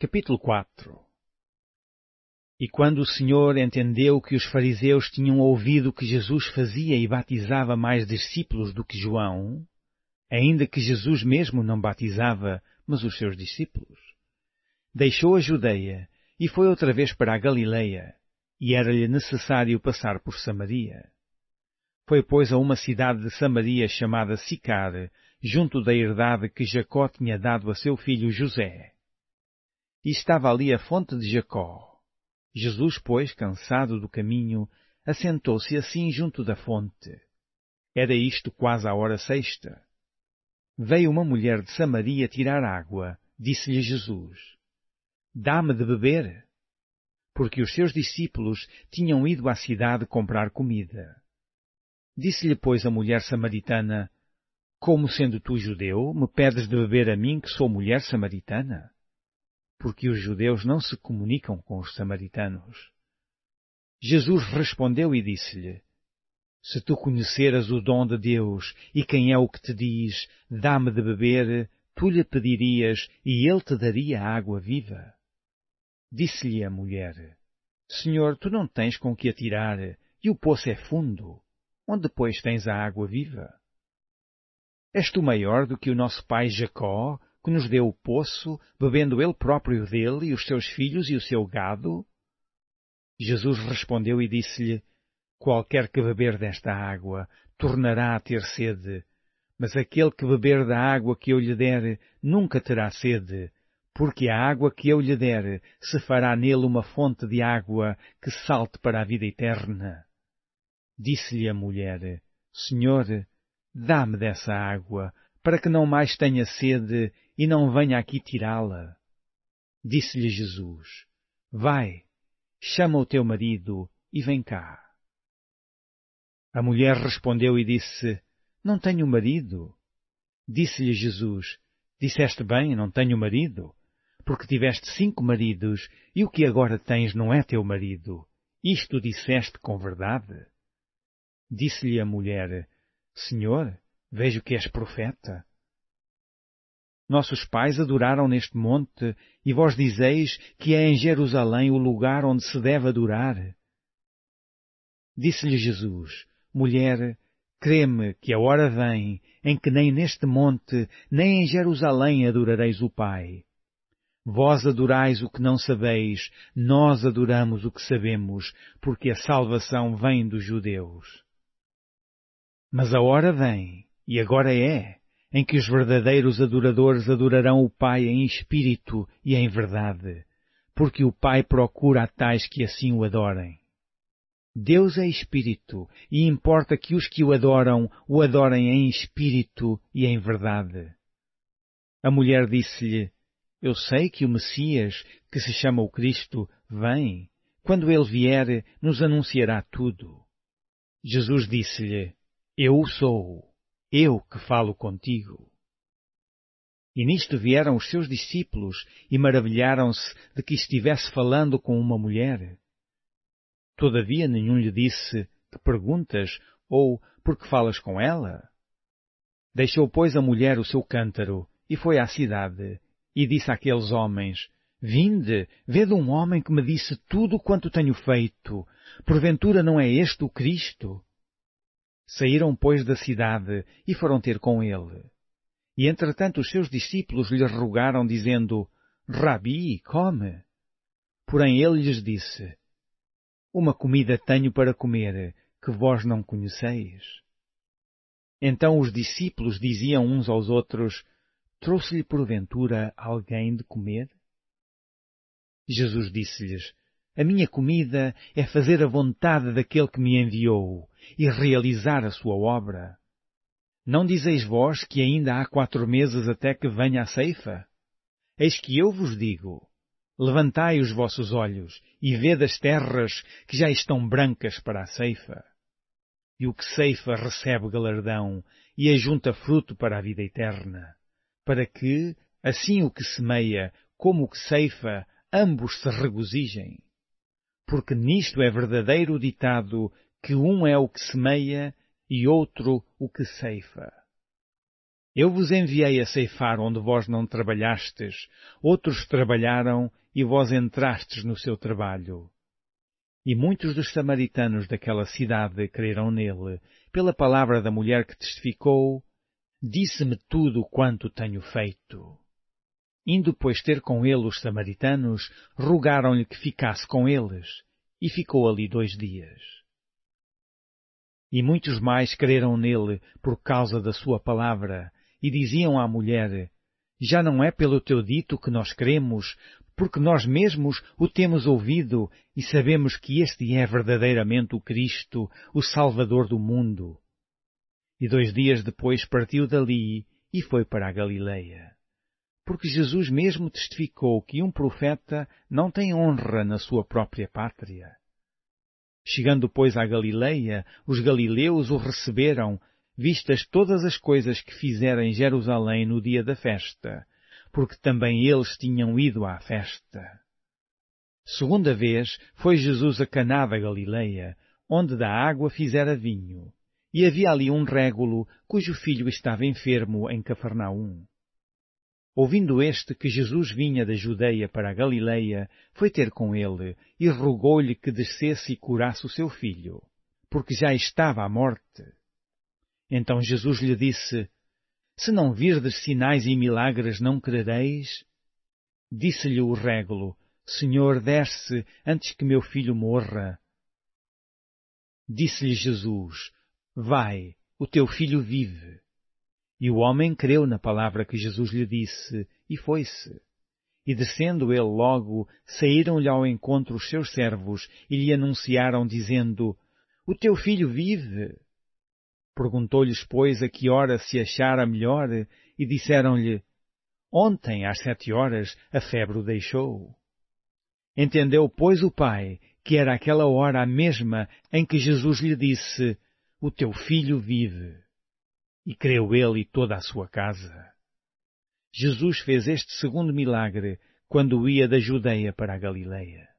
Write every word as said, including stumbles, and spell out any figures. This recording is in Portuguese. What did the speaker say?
Capítulo quatro. E quando o Senhor entendeu que os fariseus tinham ouvido que Jesus fazia e batizava mais discípulos do que João, ainda que Jesus mesmo não batizava, mas os seus discípulos, deixou a Judeia e foi outra vez para a Galileia, e era-lhe necessário passar por Samaria. Foi, pois, a uma cidade de Samaria chamada Sicar, junto da herdade que Jacó tinha dado a seu filho José. E estava ali a fonte de Jacó. Jesus, pois, cansado do caminho, assentou-se assim junto da fonte. Era isto quase à hora sexta. Veio uma mulher de Samaria tirar água. Disse-lhe Jesus: Dá-me de beber. Porque os seus discípulos tinham ido à cidade comprar comida. Disse-lhe, pois, a mulher samaritana: Como sendo tu judeu, me pedes de beber a mim, que sou mulher samaritana? Porque os judeus não se comunicam com os samaritanos. Jesus respondeu e disse-lhe: Se tu conheceras o dom de Deus e quem é o que te diz, dá-me de beber, tu lhe pedirias e ele te daria a água viva. Disse-lhe a mulher: Senhor, tu não tens com que atirar e o poço é fundo. Onde, pois, tens a água viva? És tu maior do que o nosso pai Jacó, que nos deu o poço, bebendo ele próprio dele e os seus filhos e o seu gado? Jesus respondeu e disse-lhe: Qualquer que beber desta água tornará a ter sede, mas aquele que beber da água que eu lhe der nunca terá sede, porque a água que eu lhe der se fará nele uma fonte de água que salte para a vida eterna. Disse-lhe a mulher: Senhor, dá-me dessa água, para que não mais tenha sede e não venha aqui tirá-la. Disse-lhe Jesus: Vai, chama o teu marido e vem cá. A mulher respondeu e disse: Não tenho marido. Disse-lhe Jesus: Disseste bem, não tenho marido, porque tiveste cinco maridos e o que agora tens não é teu marido. Isto disseste com verdade. Disse-lhe a mulher: Senhor, vejo que és profeta. Nossos pais adoraram neste monte, e vós dizeis que é em Jerusalém o lugar onde se deve adorar. Disse-lhe Jesus: Mulher, crê-me que a hora vem em que nem neste monte, nem em Jerusalém adorareis o Pai. Vós adorais o que não sabeis, nós adoramos o que sabemos, porque a salvação vem dos judeus. Mas a hora vem, e agora é, em que os verdadeiros adoradores adorarão o Pai em espírito e em verdade, porque o Pai procura a tais que assim o adorem. Deus é espírito, e importa que os que o adoram, o adorem em espírito e em verdade. A mulher disse-lhe: Eu sei que o Messias, que se chama o Cristo, vem. Quando ele vier, nos anunciará tudo. Jesus disse-lhe: Eu o sou, eu que falo contigo. E nisto vieram os seus discípulos e maravilharam-se de que estivesse falando com uma mulher. Todavia nenhum lhe disse: Que perguntas? Ou por que falas com ela? Deixou, pois, a mulher o seu cântaro e foi à cidade e disse àqueles homens: Vinde, vede um homem que me disse tudo quanto tenho feito. Porventura não é este o Cristo? Saíram, pois, da cidade e foram ter com ele. E, entretanto, os seus discípulos lhe rogaram, dizendo: Rabi, come. Porém ele lhes disse: Uma comida tenho para comer, que vós não conheceis. Então os discípulos diziam uns aos outros: Trouxe-lhe porventura alguém de comer? Jesus disse-lhes: A minha comida é fazer a vontade daquele que me enviou e realizar a sua obra. Não dizeis vós que ainda há quatro meses até que venha a ceifa? Eis que eu vos digo: levantai os vossos olhos e vede as terras que já estão brancas para a ceifa. E o que ceifa recebe galardão e ajunta fruto para a vida eterna, para que, assim o que semeia como o que ceifa, ambos se regozijem. Porque nisto é verdadeiro o ditado, que um é o que semeia e outro o que ceifa. Eu vos enviei a ceifar onde vós não trabalhastes, outros trabalharam e vós entrastes no seu trabalho. E muitos dos samaritanos daquela cidade creram nele, pela palavra da mulher que testificou: disse-me tudo quanto tenho feito. Indo, pois, ter com ele os samaritanos, rogaram-lhe que ficasse com eles, e ficou ali dois dias. E muitos mais creram nele por causa da sua palavra, e diziam à mulher: já não é pelo teu dito que nós cremos, porque nós mesmos o temos ouvido e sabemos que este é verdadeiramente o Cristo, o Salvador do mundo. E dois dias depois partiu dali e foi para a Galileia. Porque Jesus mesmo testificou que um profeta não tem honra na sua própria pátria. Chegando, pois, à Galileia, os galileus o receberam, vistas todas as coisas que fizera em Jerusalém no dia da festa, porque também eles tinham ido à festa. Segunda vez foi Jesus a Caná da Galileia, onde da água fizera vinho, e havia ali um régulo cujo filho estava enfermo em Cafarnaum. Ouvindo este que Jesus vinha da Judeia para a Galileia, foi ter com ele e rogou-lhe que descesse e curasse o seu filho, porque já estava à morte. Então Jesus lhe disse: se não virdes sinais e milagres, não crereis? Disse-lhe o régulo: Senhor, desce antes que meu filho morra. Disse-lhe Jesus: vai, o teu filho vive. E o homem creu na palavra que Jesus lhe disse, e foi-se. E descendo ele logo, saíram-lhe ao encontro os seus servos, e lhe anunciaram, dizendo: o teu filho vive. Perguntou-lhes, pois, a que hora se achara melhor, e disseram-lhe: ontem, às sete horas, a febre o deixou. Entendeu, pois, o pai, que era aquela hora a mesma em que Jesus lhe disse: o teu filho vive. E creu ele e toda a sua casa. Jesus fez este segundo milagre quando ia da Judeia para a Galileia.